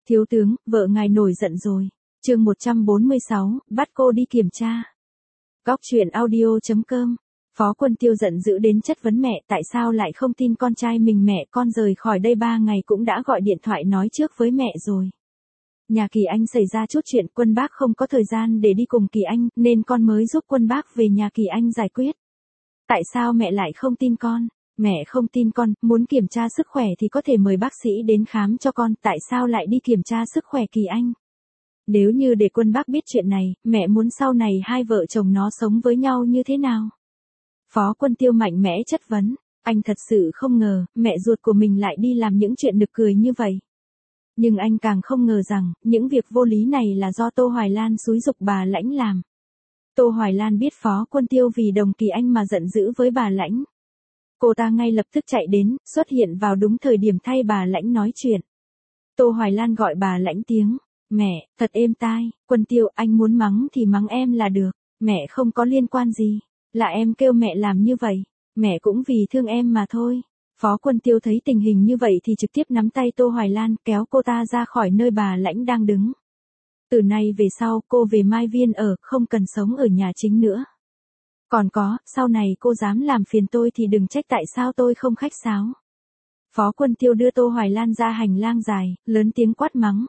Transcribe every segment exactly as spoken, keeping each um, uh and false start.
Thiếu tướng, vợ ngài nổi giận rồi. Chương một trăm bốn mươi sáu, bắt cô đi kiểm tra. Góc truyện audio chấm com. Phó Quân Tiêu giận dữ đến chất vấn mẹ, tại sao lại không tin con trai mình. Mẹ, con rời khỏi đây ba ngày cũng đã gọi điện thoại nói trước với mẹ rồi. Nhà Kỳ Anh xảy ra chút chuyện, Quân Bác không có thời gian để đi cùng Kỳ Anh, nên con mới giúp Quân Bác về nhà Kỳ Anh giải quyết. Tại sao mẹ lại không tin con? Mẹ không tin con, muốn kiểm tra sức khỏe thì có thể mời bác sĩ đến khám cho con, tại sao lại đi kiểm tra sức khỏe Kỳ Anh? Nếu như để Quân Bác biết chuyện này, mẹ muốn sau này hai vợ chồng nó sống với nhau như thế nào? Phó Quân Tiêu mạnh mẽ chất vấn, anh thật sự không ngờ, mẹ ruột của mình lại đi làm những chuyện nực cười như vậy. Nhưng anh càng không ngờ rằng, những việc vô lý này là do Tô Hoài Lan xúi giục bà Lãnh làm. Tô Hoài Lan biết Phó Quân Tiêu vì đồng Kỳ Anh mà giận dữ với bà Lãnh. Cô ta ngay lập tức chạy đến, xuất hiện vào đúng thời điểm thay bà Lãnh nói chuyện. Tô Hoài Lan gọi bà Lãnh tiếng, mẹ, thật êm tai, Quân Tiêu, anh muốn mắng thì mắng em là được, mẹ không có liên quan gì, là em kêu mẹ làm như vậy, mẹ cũng vì thương em mà thôi. Phó Quân Tiêu thấy tình hình như vậy thì trực tiếp nắm tay Tô Hoài Lan kéo cô ta ra khỏi nơi bà Lãnh đang đứng. Từ nay về sau cô về Mai Viên ở, không cần sống ở nhà chính nữa. Còn có, sau này cô dám làm phiền tôi thì đừng trách tại sao tôi không khách sáo. Phó Quân Tiêu đưa Tô Hoài Lan ra hành lang dài, lớn tiếng quát mắng.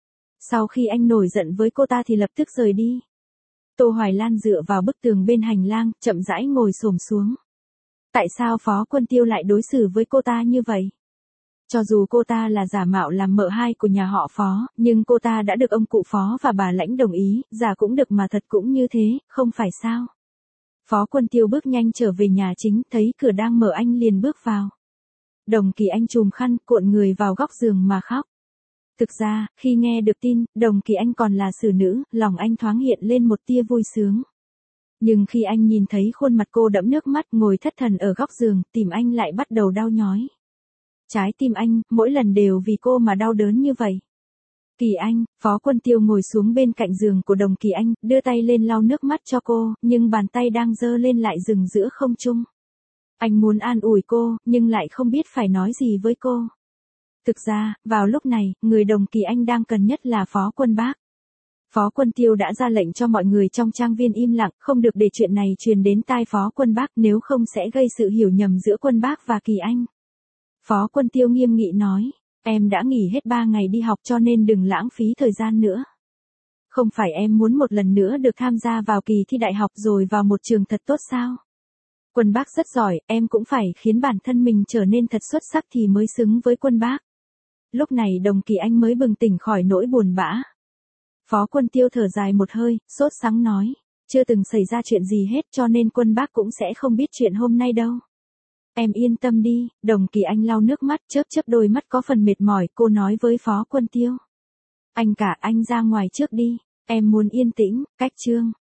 Sau khi anh nổi giận với cô ta thì lập tức rời đi. Tô Hoài Lan dựa vào bức tường bên hành lang, chậm rãi ngồi xổm xuống. Tại sao Phó Quân Tiêu lại đối xử với cô ta như vậy? Cho dù cô ta là giả mạo làm mợ hai của nhà họ Phó, nhưng cô ta đã được ông cụ Phó và bà Lãnh đồng ý, giả cũng được mà thật cũng như thế, không phải sao? Phó Quân Tiêu bước nhanh trở về nhà chính, thấy cửa đang mở anh liền bước vào. Đồng Kỳ Anh chùm khăn, cuộn người vào góc giường mà khóc. Thực ra, khi nghe được tin, Đồng Kỳ Anh còn là xử nữ, lòng anh thoáng hiện lên một tia vui sướng. Nhưng khi anh nhìn thấy khuôn mặt cô đẫm nước mắt ngồi thất thần ở góc giường, tim anh lại bắt đầu đau nhói. Trái tim anh, mỗi lần đều vì cô mà đau đớn như vậy. Kỳ Anh, Phó Quân Tiêu ngồi xuống bên cạnh giường của Đồng Kỳ Anh, đưa tay lên lau nước mắt cho cô, nhưng bàn tay đang giơ lên lại dừng giữa không trung. Anh muốn an ủi cô, nhưng lại không biết phải nói gì với cô. Thực ra, vào lúc này, người Đồng Kỳ Anh đang cần nhất là Phó Quân Bác. Phó Quân Tiêu đã ra lệnh cho mọi người trong trang viên im lặng, không được để chuyện này truyền đến tai Phó Quân Bác, nếu không sẽ gây sự hiểu nhầm giữa Quân Bác và Kỳ Anh. Phó Quân Tiêu nghiêm nghị nói, em đã nghỉ hết ba ngày đi học cho nên đừng lãng phí thời gian nữa. Không phải em muốn một lần nữa được tham gia vào kỳ thi đại học rồi vào một trường thật tốt sao? Quân Bác rất giỏi, em cũng phải khiến bản thân mình trở nên thật xuất sắc thì mới xứng với Quân Bác. Lúc này Đồng Kỳ Anh mới bừng tỉnh khỏi nỗi buồn bã. Phó Quân Tiêu thở dài một hơi, sốt sắng nói, chưa từng xảy ra chuyện gì hết cho nên Quân Bác cũng sẽ không biết chuyện hôm nay đâu. Em yên tâm đi, Đồng Kỳ Anh lau nước mắt, chớp chớp đôi mắt có phần mệt mỏi, cô nói với Phó Quân Tiêu. Anh cả, anh ra ngoài trước đi, em muốn yên tĩnh, cách chương.